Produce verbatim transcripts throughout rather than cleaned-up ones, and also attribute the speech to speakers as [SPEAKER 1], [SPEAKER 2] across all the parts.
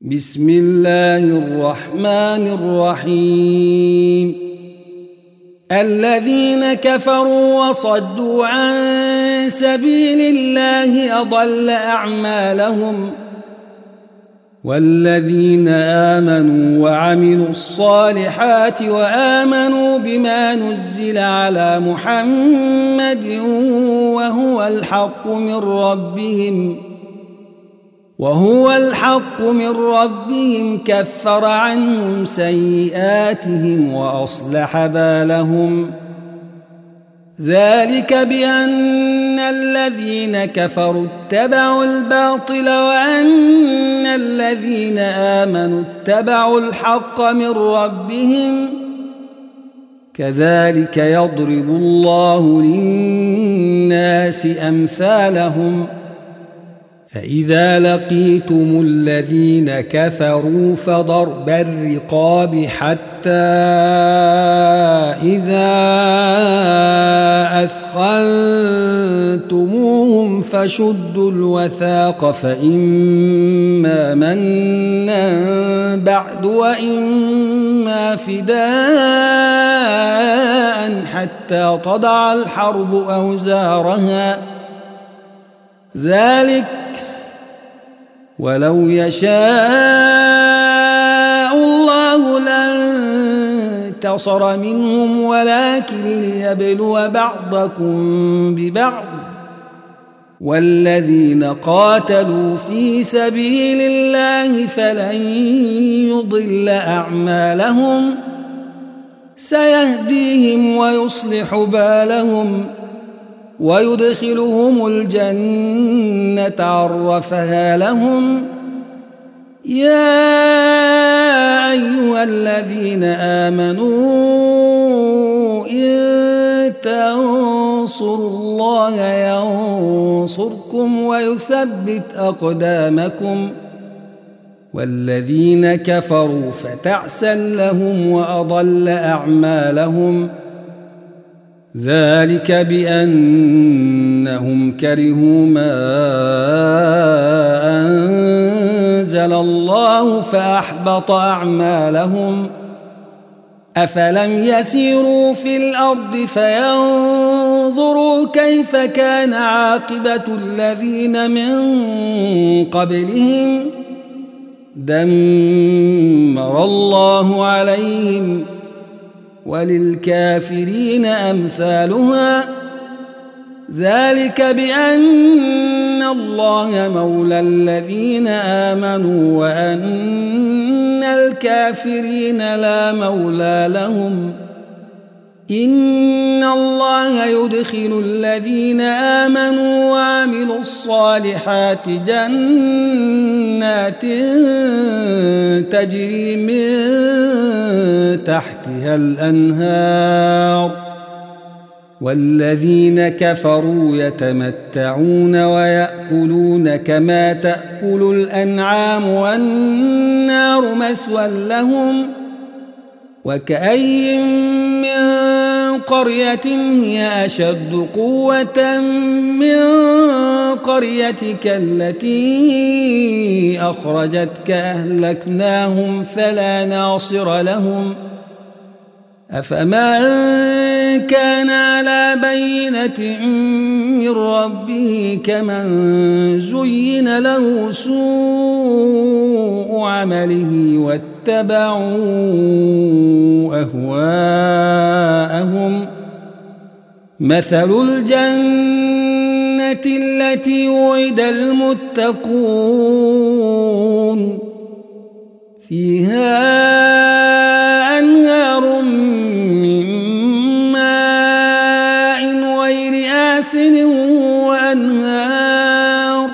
[SPEAKER 1] بسم الله الرحمن الرحيم الذين كفروا وصدوا عن سبيل الله أضل أعمالهم والذين آمنوا وعملوا الصالحات وآمنوا بما نزل على محمد وهو الحق من ربهم وهو الحق من ربهم كفر عنهم سيئاتهم وأصلح بالهم ذلك بأن الذين كفروا اتبعوا الباطل وأن الذين آمنوا اتبعوا الحق من ربهم كذلك يضرب الله للناس أمثالهم فإذا لقيتم الذين كفروا فضرب الرقاب حتى إذا أثخنتموهم فشدوا الوثاق فإما منا بعد وإما فداء حتى تضع الحرب أوزارها ذلك ولو يشاء الله لانتصر منهم ولكن ليبلو بعضكم ببعض والذين قاتلوا في سبيل الله فلن يضل أعمالهم سيهديهم ويصلح بالهم ويدخلهم الجنة عرفها لهم يا أيها الذين آمنوا إن تنصروا الله ينصركم ويثبت أقدامكم والذين كفروا فتعسا لهم وأضل أعمالهم ذلك بأنهم كرهوا ما أنزل الله فأحبط أعمالهم أفلم يسيروا في الأرض فينظروا كيف كان عاقبة الذين من قبلهم دمر الله عليهم وللكافرين أمثالها ذلك بأن الله مولى الذين آمنوا وأن الكافرين لا مولى لهم إن الله يدخل الذين آمنوا وعملوا الصالحات جنات تجري من تحتها الأنهار والذين كفروا يتمتعون ويأكلون كما تأكل الأنعام والنار مثوى لهم وكأي من قرية هي أشد قوة من قريتك التي أخرجتك أهلكناهم فلا ناصر لهم أفمن كان على بينة من ربه كمن زين له سوء عمله واتبعوا أهواءهم مثل الجنة التي وعد المتقون فيها أنهار من ماء غير آسن وأنهار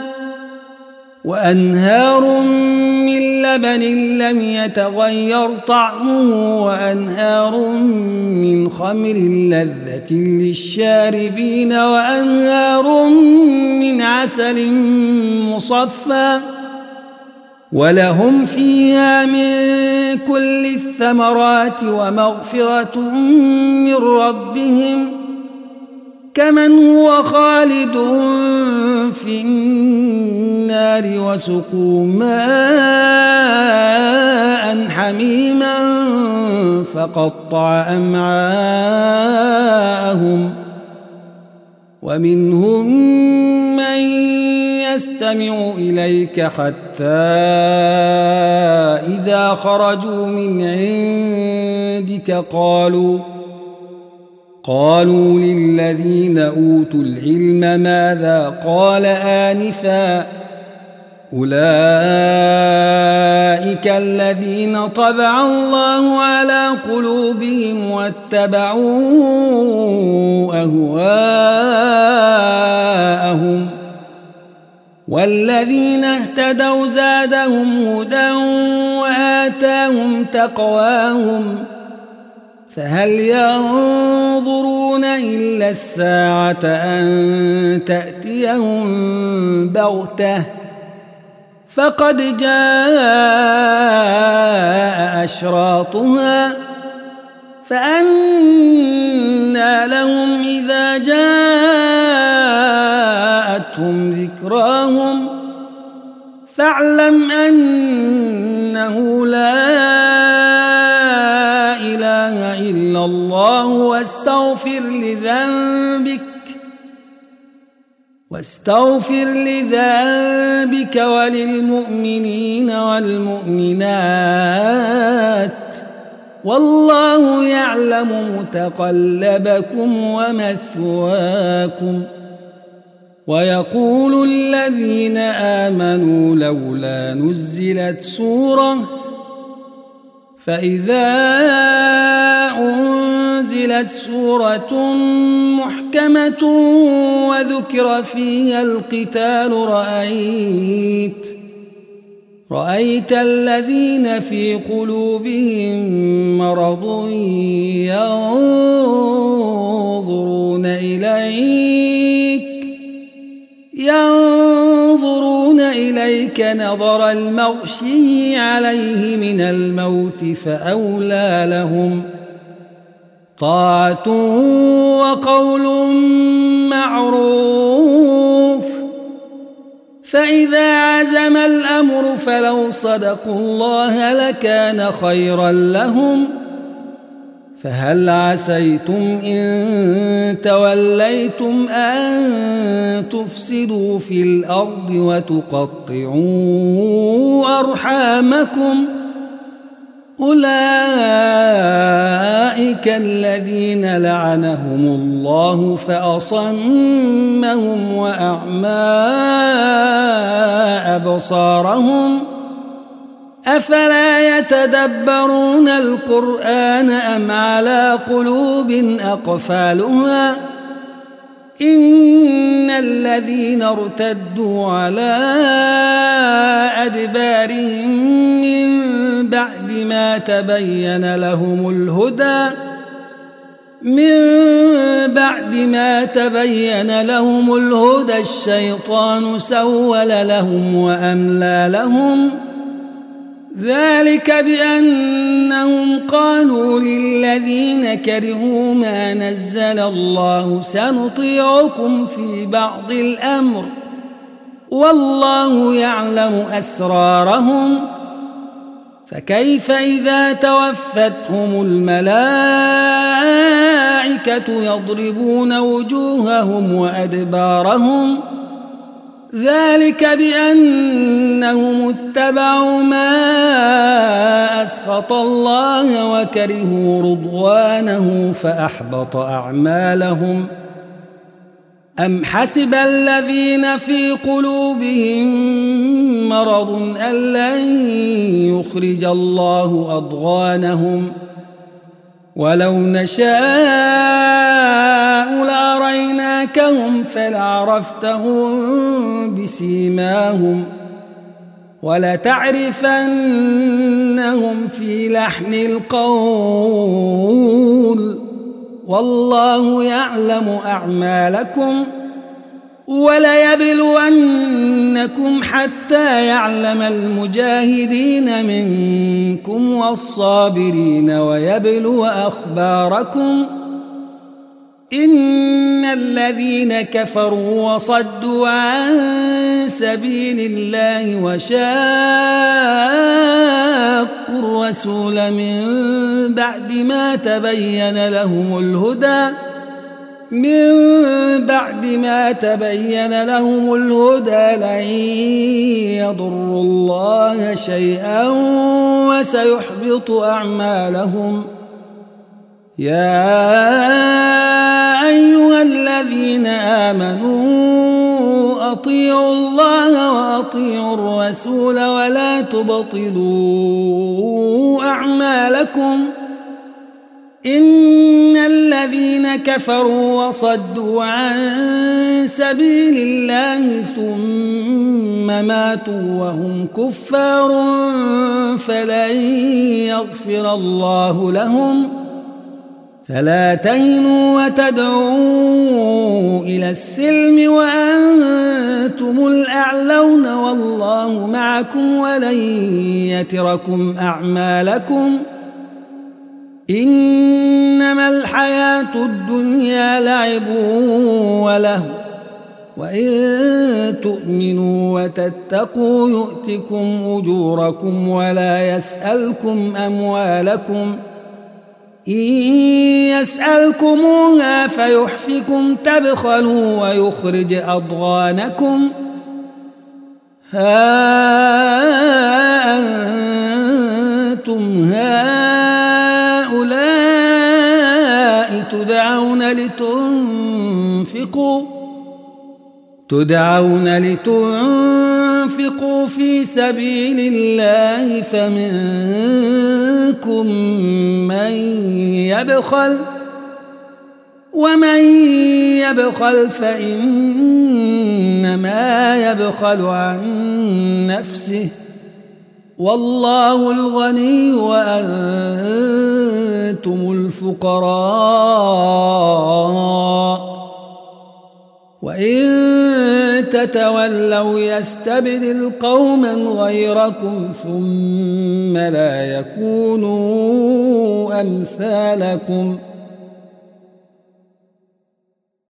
[SPEAKER 1] وأنهار من لبن لم يتغير طعمه وأنهار من خمر لذة للشاربين وأنهار من عسل مصفى ولهم فيها من كل الثمرات ومغفرة من ربهم كمن هو خالد في النار وسقوا ماء حميما فقطع أمعاءهم ومنهم من يستمع إليك حتى إذا خرجوا من عندك قالوا قالوا للذين أوتوا العلم ماذا قال آنفا أولئك الذين طبع الله على قلوبهم واتبعوا أهواءهم والذين اهتدوا زادهم هدى وآتاهم تقواهم فهل ينظرون إلا الساعة أن تأتيهم بغتة فقد جاء أشراطها فأنى لهم إذا جاءتهم ذكراهم فاعلم أنه لا إله إلا الله واستغفر لذنبك واستغفر لذنبك وللمؤمنين والمؤمنات والله يعلم متقلبكم ومثواكم ويقول الذين آمنوا لولا نزلت سورة فإذا أنزلت سورة محكمة وذكر فيها القتال رأيت رأيت الذين في قلوبهم مرض ينظرون إليك ينظرون إليك نظر المغشي عليه من الموت فأولى لهم طاعة وقول معروف فإذا عزم الأمر فلو صدقوا الله لكان خيرا لهم فهل عسيتم إن توليتم أن تفسدوا في الأرض وتقطعوا أرحامكم أولئك الذين لعنهم الله فأصمهم وأعمى أبصارهم أفلا يتدبرون القرآن أم على قلوب أقفالها إن الذين ارتدوا على أدبارهم من بعد ما تبين لهم الهدى من بعد ما تبين لهم الهدى الشيطان سول لهم وأملى لهم ذلك بأنهم قالوا للذين كرهوا ما نزل الله سنطيعكم في بعض الأمر والله يعلم أسرارهم فكيف إذا توفتهم الملائكة يضربون وجوههم وأدبارهم ذلك بأنهم اتبعوا ما أسخط الله وكرهوا رضوانه فأحبط أعمالهم أم حسب الذين في قلوبهم مرض أن لن يخرج الله أضغانهم ولو نشاء لأريناكهم فلعرفتهم بسيماهم ولتعرفنهم في لحن القول والله يعلم أعمالكم وليبلونكم حتى يعلم المجاهدين منكم والصابرين ويبلو أخباركم إن الذين كفروا وصدوا عن سبيل الله وشاقوا الرسول الرسول من بعد ما تبين لهم الهدى من بعد ما تبين لهم الهدى لن يضروا الله شيئا وسيحبط أعمالهم. يا أيها الذين آمنوا أطيعوا الله وأطيعوا الرسول ولا تبطلوا أعمالكم إن الذين كفروا وصدوا عن سبيل الله ثم ماتوا وهم كفار فلن يغفر الله لهم. فلا تهنوا وتدعوا إلى السلم وأنتم الأعلون والله معكم ولن يتركم أعمالكم. إنما الحياة الدنيا لعب وله وإن تؤمنوا وتتقوا يؤتكم أجوركم ولا يسألكم أموالكم. إن يسألكموها فيحفكم تبخلوا ويخرج أضغانكم. ها أنتم هؤلاء تدعون لتنفقوا تدعون لتنفقوا في سبيل الله فمنكم من يبخل ومن يبخل فإنما يبخل عن نفسه والله الغني وأنتم الفقراء وإن تتولوا يستبدل قوما غيركم ثم لا يكونوا أمثالكم.